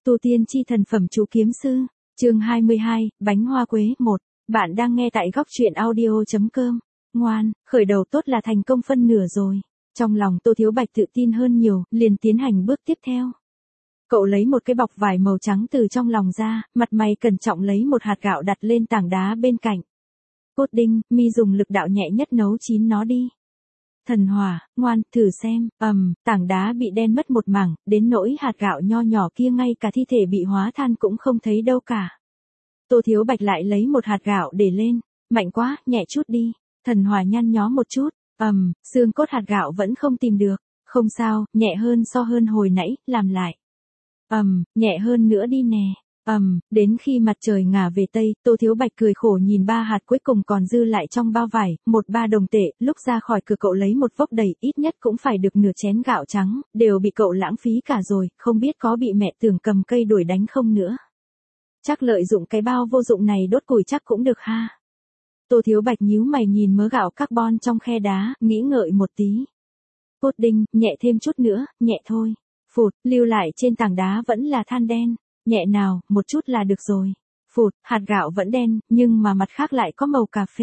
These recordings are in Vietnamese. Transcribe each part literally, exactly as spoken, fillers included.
Tu tiên chi thần phẩm chú kiếm sư, chương hai mươi hai, bánh hoa quế một. Bạn đang nghe tại góc truyện audio chấm com. Ngoan, khởi đầu tốt là thành công phân nửa rồi. Trong lòng Tô Thiếu Bạch tự tin hơn nhiều, liền tiến hành bước tiếp theo. Cậu lấy một cái bọc vải màu trắng từ trong lòng ra, mặt mày cẩn trọng lấy một hạt gạo đặt lên tảng đá bên cạnh. Pudding, mi dùng lực đạo nhẹ nhất nấu chín nó đi. Thần hỏa, ngoan, thử xem, ầm, um, tảng đá bị đen mất một mảng, đến nỗi hạt gạo nho nhỏ kia ngay cả thi thể bị hóa than cũng không thấy đâu cả. Tô Thiếu Bạch lại lấy một hạt gạo để lên, mạnh quá, nhẹ chút đi. Thần hỏa nhăn nhó một chút, ầm, um, xương cốt hạt gạo vẫn không tìm được, không sao, nhẹ hơn so hơn hồi nãy, làm lại. ầm, um, nhẹ hơn nữa đi nè. ầm, um, đến khi mặt trời ngả về tây, Tô Thiếu Bạch cười khổ nhìn ba hạt cuối cùng còn dư lại trong bao vải, một ba đồng tệ, lúc ra khỏi cửa cậu lấy một vốc đầy, ít nhất cũng phải được nửa chén gạo trắng, đều bị cậu lãng phí cả rồi, không biết có bị mẹ Tưởng cầm cây đuổi đánh không nữa. Chắc lợi dụng cái bao vô dụng này đốt củi chắc cũng được ha. Tô Thiếu Bạch nhíu mày nhìn mớ gạo carbon trong khe đá, nghĩ ngợi một tí. Pudding, nhẹ thêm chút nữa, nhẹ thôi. Phụt, lưu lại trên tảng đá vẫn là than đen. Nhẹ nào, một chút là được rồi. Phụt, hạt gạo vẫn đen, nhưng mà mặt khác lại có màu cà phê.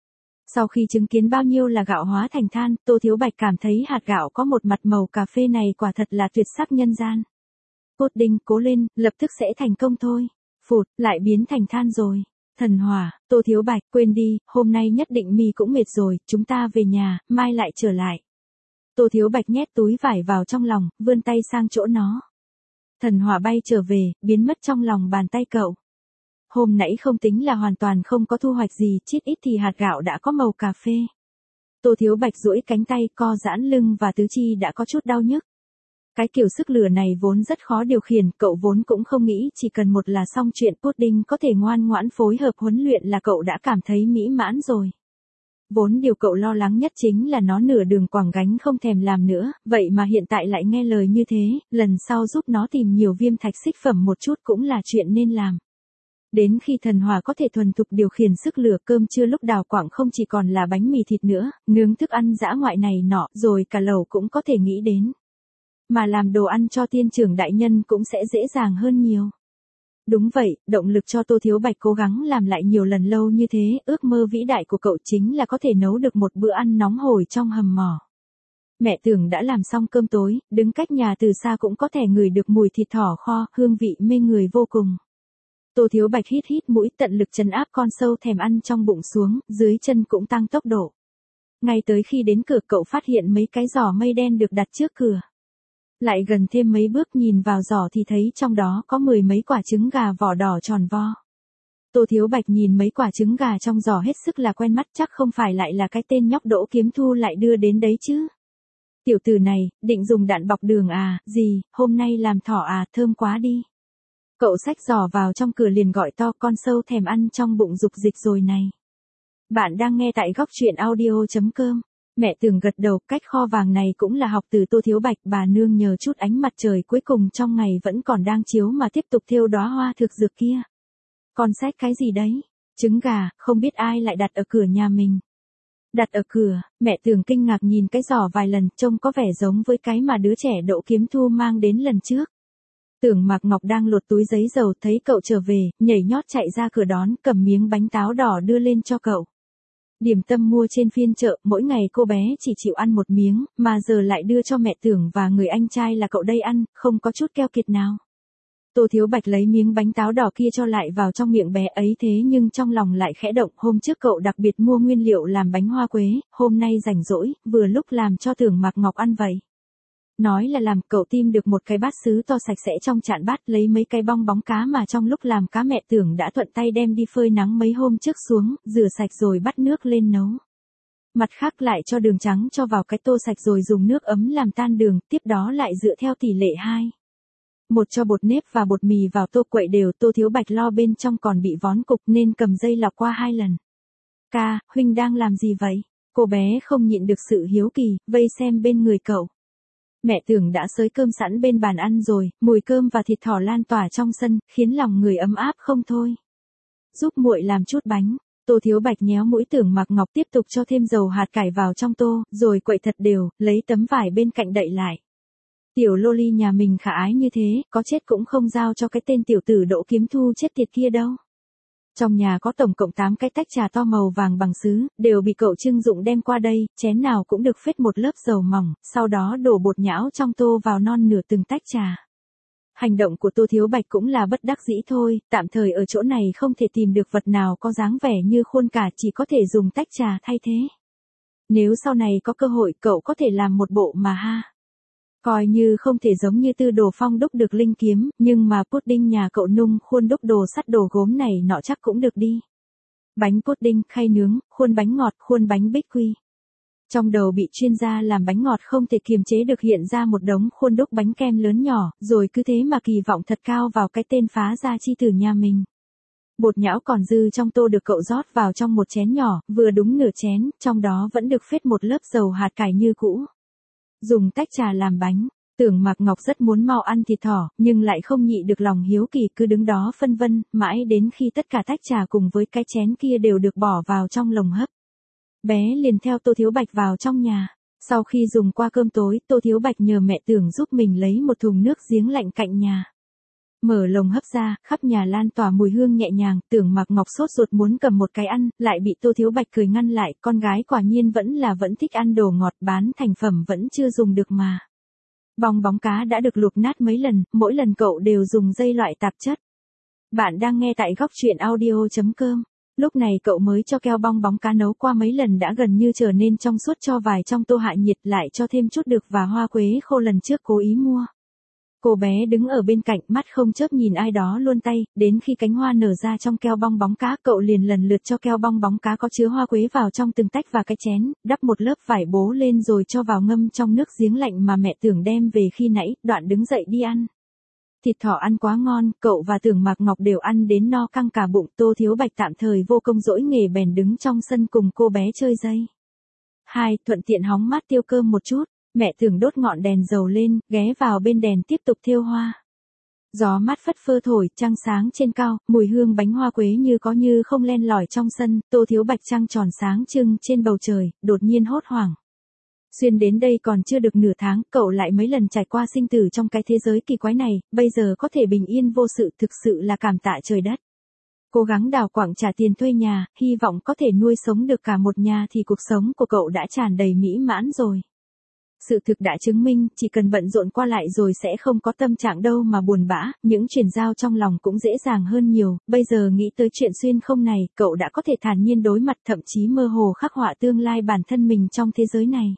Sau khi chứng kiến bao nhiêu là gạo hóa thành than, Tô Thiếu Bạch cảm thấy hạt gạo có một mặt màu cà phê này quả thật là tuyệt sắc nhân gian. Pudding, cố lên, lập tức sẽ thành công thôi. Phụt, lại biến thành than rồi. Thần hỏa, Tô Thiếu Bạch, quên đi, hôm nay nhất định mi cũng mệt rồi, chúng ta về nhà, mai lại trở lại. Tô Thiếu Bạch nhét túi vải vào trong lòng, vươn tay sang chỗ nó. Thần hỏa bay trở về, biến mất trong lòng bàn tay cậu. Hôm nãy không tính là hoàn toàn không có thu hoạch gì, chít ít thì hạt gạo đã có màu cà phê. Tô Thiếu Bạch duỗi cánh tay, co giãn lưng và tứ chi đã có chút đau nhức. Cái kiểu sức lửa này vốn rất khó điều khiển, cậu vốn cũng không nghĩ chỉ cần một là xong chuyện. Pudding có thể ngoan ngoãn phối hợp huấn luyện là cậu đã cảm thấy mỹ mãn rồi. Vốn điều cậu lo lắng nhất chính là nó nửa đường quẳng gánh không thèm làm nữa, vậy mà hiện tại lại nghe lời như thế, lần sau giúp nó tìm nhiều viêm thạch xích phẩm một chút cũng là chuyện nên làm. Đến khi thần hỏa có thể thuần thục điều khiển sức lửa, cơm trưa lúc đào quảng không chỉ còn là bánh mì thịt nữa, nướng thức ăn dã ngoại này nọ, rồi cả lẩu cũng có thể nghĩ đến. Mà làm đồ ăn cho tiên trưởng đại nhân cũng sẽ dễ dàng hơn nhiều. Đúng vậy, động lực cho Tô Thiếu Bạch cố gắng làm lại nhiều lần lâu như thế, ước mơ vĩ đại của cậu chính là có thể nấu được một bữa ăn nóng hổi trong hầm mỏ. Mẹ Tưởng đã làm xong cơm tối, đứng cách nhà từ xa cũng có thể ngửi được mùi thịt thỏ kho, hương vị mê người vô cùng. Tô Thiếu Bạch hít hít mũi, tận lực trấn áp con sâu thèm ăn trong bụng xuống, dưới chân cũng tăng tốc độ. Ngay tới khi đến cửa cậu phát hiện mấy cái giỏ mây đen được đặt trước cửa. Lại gần thêm mấy bước nhìn vào giỏ thì thấy trong đó có mười mấy quả trứng gà vỏ đỏ tròn vo. Tô Thiếu Bạch nhìn mấy quả trứng gà trong giỏ hết sức là quen mắt, chắc không phải lại là cái tên nhóc Đỗ Kiếm Thu lại đưa đến đấy chứ. Tiểu tử này, định dùng đạn bọc đường à, gì, hôm nay làm thỏ à, thơm quá đi. Cậu xách giỏ vào trong cửa liền gọi to, con sâu thèm ăn trong bụng dục dịch rồi này. Bạn đang nghe tại góc truyện audio chấm com. Mẹ Tưởng gật đầu, cách kho vàng này cũng là học từ Tô Thiếu Bạch, bà nương nhờ chút ánh mặt trời cuối cùng trong ngày vẫn còn đang chiếu mà tiếp tục thêu đóa hoa thực dược kia. Con xách cái gì đấy? Trứng gà, không biết ai lại đặt ở cửa nhà mình. Đặt ở cửa, mẹ Tưởng kinh ngạc nhìn cái giỏ vài lần, trông có vẻ giống với cái mà đứa trẻ Đỗ Kiếm Thu mang đến lần trước. Tưởng Mạc Ngọc đang lột túi giấy dầu, thấy cậu trở về, nhảy nhót chạy ra cửa đón, cầm miếng bánh táo đỏ đưa lên cho cậu. Điểm tâm mua trên phiên chợ, mỗi ngày cô bé chỉ chịu ăn một miếng, mà giờ lại đưa cho mẹ Tưởng và người anh trai là cậu đây ăn, không có chút keo kiệt nào. Tô Thiếu Bạch lấy miếng bánh táo đỏ kia cho lại vào trong miệng bé ấy, thế nhưng trong lòng lại khẽ động, hôm trước cậu đặc biệt mua nguyên liệu làm bánh hoa quế, hôm nay rảnh rỗi, vừa lúc làm cho Tưởng Mạc Ngọc ăn vậy. Nói là làm, cậu tìm được một cái bát sứ to sạch sẽ trong chạn bát, lấy mấy cái bong bóng cá mà trong lúc làm cá mẹ Tưởng đã thuận tay đem đi phơi nắng mấy hôm trước xuống, rửa sạch rồi bắt nước lên nấu. Mặt khác lại cho đường trắng cho vào cái tô sạch rồi dùng nước ấm làm tan đường, tiếp đó lại dựa theo tỷ lệ hai. Một cho bột nếp và bột mì vào tô quậy đều. Tô Thiếu Bạch lo bên trong còn bị vón cục nên cầm dây lọc qua hai lần. Ca, huynh đang làm gì vậy? Cô bé không nhịn được sự hiếu kỳ, vây xem bên người cậu. Mẹ Tưởng đã xới cơm sẵn bên bàn ăn rồi, mùi cơm và thịt thỏ lan tỏa trong sân, khiến lòng người ấm áp không thôi. Giúp muội làm chút bánh. Tô Thiếu Bạch nhéo mũi Tưởng Mạc Ngọc, tiếp tục cho thêm dầu hạt cải vào trong tô, rồi quậy thật đều, lấy tấm vải bên cạnh đậy lại. Tiểu loli nhà mình khả ái như thế, có chết cũng không giao cho cái tên tiểu tử Đỗ Kiếm Thu chết tiệt kia đâu. Trong nhà có tổng cộng tám cái tách trà to màu vàng bằng sứ, đều bị cậu Trưng Dụng đem qua đây, chén nào cũng được phết một lớp dầu mỏng, sau đó đổ bột nhão trong tô vào non nửa từng tách trà. Hành động của Tô Thiếu Bạch cũng là bất đắc dĩ thôi, tạm thời ở chỗ này không thể tìm được vật nào có dáng vẻ như khuôn cả, chỉ có thể dùng tách trà thay thế. Nếu sau này có cơ hội cậu có thể làm một bộ mà ha. Coi như không thể giống như Tư Đồ Phong đúc được linh kiếm, nhưng mà pudding nhà cậu nung khuôn đúc đồ sắt đồ gốm này nọ chắc cũng được đi. Bánh pudding, khay nướng, khuôn bánh ngọt, khuôn bánh bích quy. Trong đầu bị chuyên gia làm bánh ngọt không thể kiềm chế được hiện ra một đống khuôn đúc bánh kem lớn nhỏ, rồi cứ thế mà kỳ vọng thật cao vào cái tên phá gia chi tử nhà mình. Bột nhão còn dư trong tô được cậu rót vào trong một chén nhỏ, vừa đúng nửa chén, trong đó vẫn được phết một lớp dầu hạt cải như cũ. Dùng tách trà làm bánh, Tưởng Mạc Ngọc rất muốn mau ăn thịt thỏ, nhưng lại không nhị được lòng hiếu kỳ cứ đứng đó phân vân, mãi đến khi tất cả tách trà cùng với cái chén kia đều được bỏ vào trong lồng hấp. Bé liền theo Tô Thiếu Bạch vào trong nhà. Sau khi dùng qua cơm tối, Tô Thiếu Bạch nhờ mẹ Tưởng giúp mình lấy một thùng nước giếng lạnh cạnh nhà. Mở lồng hấp ra, khắp nhà lan tỏa mùi hương nhẹ nhàng, Tưởng Mạc Ngọc sốt ruột muốn cầm một cái ăn, lại bị Tô Thiếu Bạch cười ngăn lại, con gái quả nhiên vẫn là vẫn thích ăn đồ ngọt, bán thành phẩm vẫn chưa dùng được mà. Bong bóng cá đã được luộc nát mấy lần, mỗi lần cậu đều dùng dây loại tạp chất. Bạn đang nghe tại góc truyện audio chấm com. Lúc này cậu mới cho keo bong bóng cá nấu qua mấy lần đã gần như trở nên trong suốt, cho vài trong tô hạ nhiệt lại cho thêm chút được và hoa quế khô lần trước cố ý mua. Cô bé đứng ở bên cạnh mắt không chớp nhìn ai đó luôn tay, đến khi cánh hoa nở ra trong keo bong bóng cá cậu liền lần lượt cho keo bong bóng cá có chứa hoa quế vào trong từng tách và cái chén, đắp một lớp vải bố lên rồi cho vào ngâm trong nước giếng lạnh mà mẹ Tưởng đem về khi nãy, đoạn đứng dậy đi ăn. Thịt thỏ ăn quá ngon, cậu và Tưởng Mạc Ngọc đều ăn đến no căng cả bụng. Tô Thiếu Bạch tạm thời vô công dỗi nghề bèn đứng trong sân cùng cô bé chơi dây. Hai, thuận tiện hóng mát tiêu cơm một chút. Mẹ Tưởng đốt ngọn đèn dầu lên, ghé vào bên đèn tiếp tục thêu hoa. Gió mát phất phơ thổi, trăng sáng trên cao, mùi hương bánh hoa quế như có như không len lỏi trong sân. Tô Thiếu Bạch trăng tròn sáng trưng trên bầu trời, đột nhiên hốt hoảng. Xuyên đến đây còn chưa được nửa tháng, cậu lại mấy lần trải qua sinh tử trong cái thế giới kỳ quái này, bây giờ có thể bình yên vô sự thực sự là cảm tạ trời đất. Cố gắng đào quặng trả tiền thuê nhà, hy vọng có thể nuôi sống được cả một nhà thì cuộc sống của cậu đã tràn đầy mỹ mãn rồi. Sự thực đã chứng minh, chỉ cần bận rộn qua lại rồi sẽ không có tâm trạng đâu mà buồn bã, những chuyển giao trong lòng cũng dễ dàng hơn nhiều. Bây giờ nghĩ tới chuyện xuyên không này, cậu đã có thể thản nhiên đối mặt, thậm chí mơ hồ khắc họa tương lai bản thân mình trong thế giới này.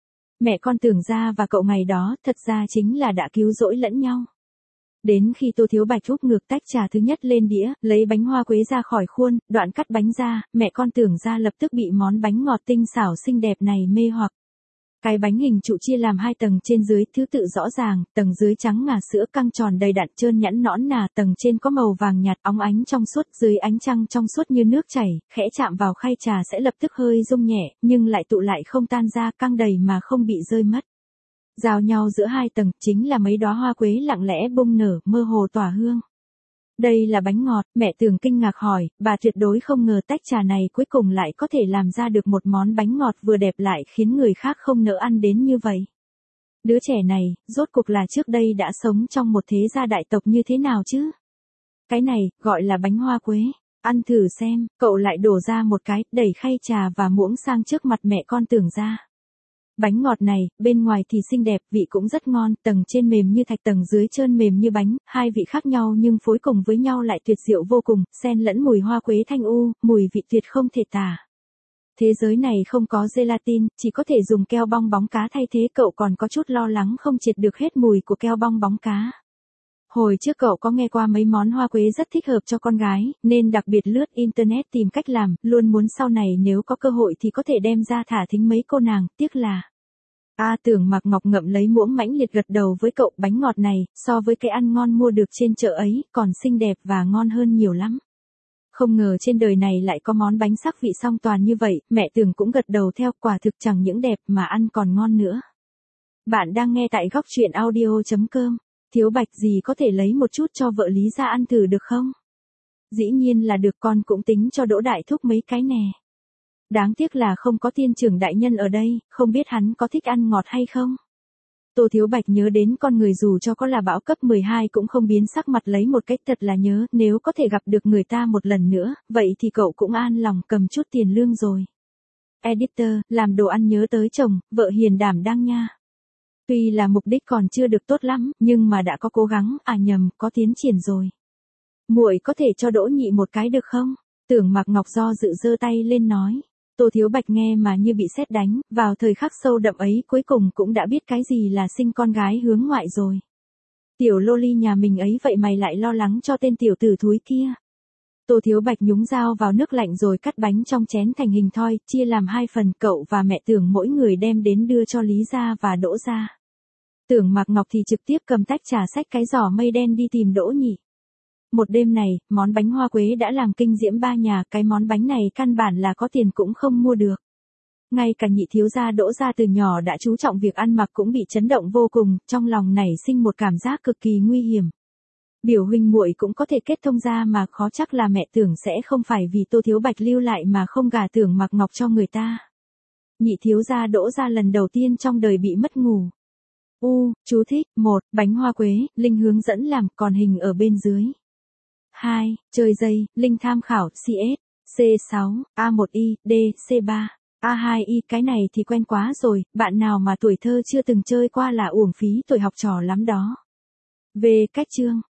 Mẹ con Tưởng gia và cậu ngày đó thật ra chính là đã cứu rỗi lẫn nhau. Đến khi Tô Thiếu Bạch úp ngược tách trà thứ nhất lên đĩa, lấy bánh hoa quế ra khỏi khuôn, đoạn cắt bánh ra, mẹ con Tưởng gia lập tức bị món bánh ngọt tinh xảo xinh đẹp này mê hoặc. Cái bánh hình trụ chia làm hai tầng, trên dưới thứ tự rõ ràng, tầng dưới trắng ngà sữa căng tròn đầy đặn trơn nhẵn nõn nà, tầng trên có màu vàng nhạt óng ánh trong suốt, dưới ánh trăng trong suốt như nước chảy, khẽ chạm vào khay trà sẽ lập tức hơi rung nhẹ, nhưng lại tụ lại không tan ra, căng đầy mà không bị rơi mất. Giao nhau giữa hai tầng chính là mấy đóa hoa quế lặng lẽ bung nở, mơ hồ tỏa hương. Đây là bánh ngọt, mẹ Tưởng kinh ngạc hỏi, bà tuyệt đối không ngờ tách trà này cuối cùng lại có thể làm ra được một món bánh ngọt vừa đẹp lại khiến người khác không nỡ ăn đến như vậy. Đứa trẻ này, rốt cuộc là trước đây đã sống trong một thế gia đại tộc như thế nào chứ? Cái này, gọi là bánh hoa quế. Ăn thử xem, cậu lại đổ ra một cái, đẩy khay trà và muỗng sang trước mặt mẹ con Tưởng ra. Bánh ngọt này, bên ngoài thì xinh đẹp, vị cũng rất ngon, tầng trên mềm như thạch, tầng dưới trơn mềm như bánh, hai vị khác nhau nhưng phối cùng với nhau lại tuyệt diệu vô cùng, xen lẫn mùi hoa quế thanh u, mùi vị tuyệt không thể tả. Thế giới này không có gelatin, chỉ có thể dùng keo bong bóng cá thay thế, cậu còn có chút lo lắng không triệt được hết mùi của keo bong bóng cá. Hồi trước cậu có nghe qua mấy món hoa quế rất thích hợp cho con gái, nên đặc biệt lướt internet tìm cách làm, luôn muốn sau này nếu có cơ hội thì có thể đem ra thả thính mấy cô nàng, tiếc là... A à, Tưởng Mạc Ngọc ngậm lấy muỗng mãnh liệt gật đầu với cậu, bánh ngọt này, so với cái ăn ngon mua được trên chợ ấy, còn xinh đẹp và ngon hơn nhiều lắm. Không ngờ trên đời này lại có món bánh sắc vị song toàn như vậy, mẹ Tưởng cũng gật đầu theo, quả thực chẳng những đẹp mà ăn còn ngon nữa. Bạn đang nghe tại góc truyện audio chấm com. Thiếu Bạch gì có thể lấy một chút cho vợ Lý ra ăn thử được không? Dĩ nhiên là được, con cũng tính cho Đỗ Đại Thúc mấy cái nè. Đáng tiếc là không có tiên trưởng đại nhân ở đây, không biết hắn có thích ăn ngọt hay không? Tô Thiếu Bạch nhớ đến con người dù cho có là bão cấp mười hai cũng không biến sắc mặt lấy một cách thật là nhớ, nếu có thể gặp được người ta một lần nữa, vậy thì cậu cũng an lòng cầm chút tiền lương rồi. Editor, làm đồ ăn nhớ tới chồng, vợ hiền đảm đang nha. Tuy là mục đích còn chưa được tốt lắm, nhưng mà đã có cố gắng, à nhầm, có tiến triển rồi. Muội có thể cho Đỗ Nhị một cái được không? Tưởng Mạc Ngọc do dự giơ tay lên nói. Tô Thiếu Bạch nghe mà như bị sét đánh, vào thời khắc sâu đậm ấy cuối cùng cũng đã biết cái gì là sinh con gái hướng ngoại rồi. Tiểu loli nhà mình ấy vậy mày lại lo lắng cho tên tiểu tử thúi kia. Tô Thiếu Bạch nhúng dao vào nước lạnh rồi cắt bánh trong chén thành hình thoi, chia làm hai phần, cậu và mẹ Tưởng mỗi người đem đến đưa cho Lý gia và Đỗ gia. Tưởng Mạc Ngọc thì trực tiếp cầm tách trà xách cái giỏ mây đen đi tìm Đỗ Nhị. Một đêm này, món bánh hoa quế đã làm kinh diễm ba nhà, cái món bánh này căn bản là có tiền cũng không mua được. Ngay cả nhị thiếu gia Đỗ gia từ nhỏ đã chú trọng việc ăn mặc cũng bị chấn động vô cùng, trong lòng nảy sinh một cảm giác cực kỳ nguy hiểm. Biểu huynh muội cũng có thể kết thông ra mà khó chắc là mẹ Tưởng sẽ không phải vì Tô Thiếu Bạch lưu lại mà không gả Tưởng Mạc Ngọc cho người ta. Nhị thiếu gia Đỗ gia lần đầu tiên trong đời bị mất ngủ. U, chú thích, một, bánh hoa quế, Linh hướng dẫn làm, còn hình ở bên dưới. hai. Chơi dây, Linh tham khảo, xê ét, C sáu, A một I, D, C ba, A hai I, cái này thì quen quá rồi, bạn nào mà tuổi thơ chưa từng chơi qua là uổng phí tuổi học trò lắm đó. Về cách chương.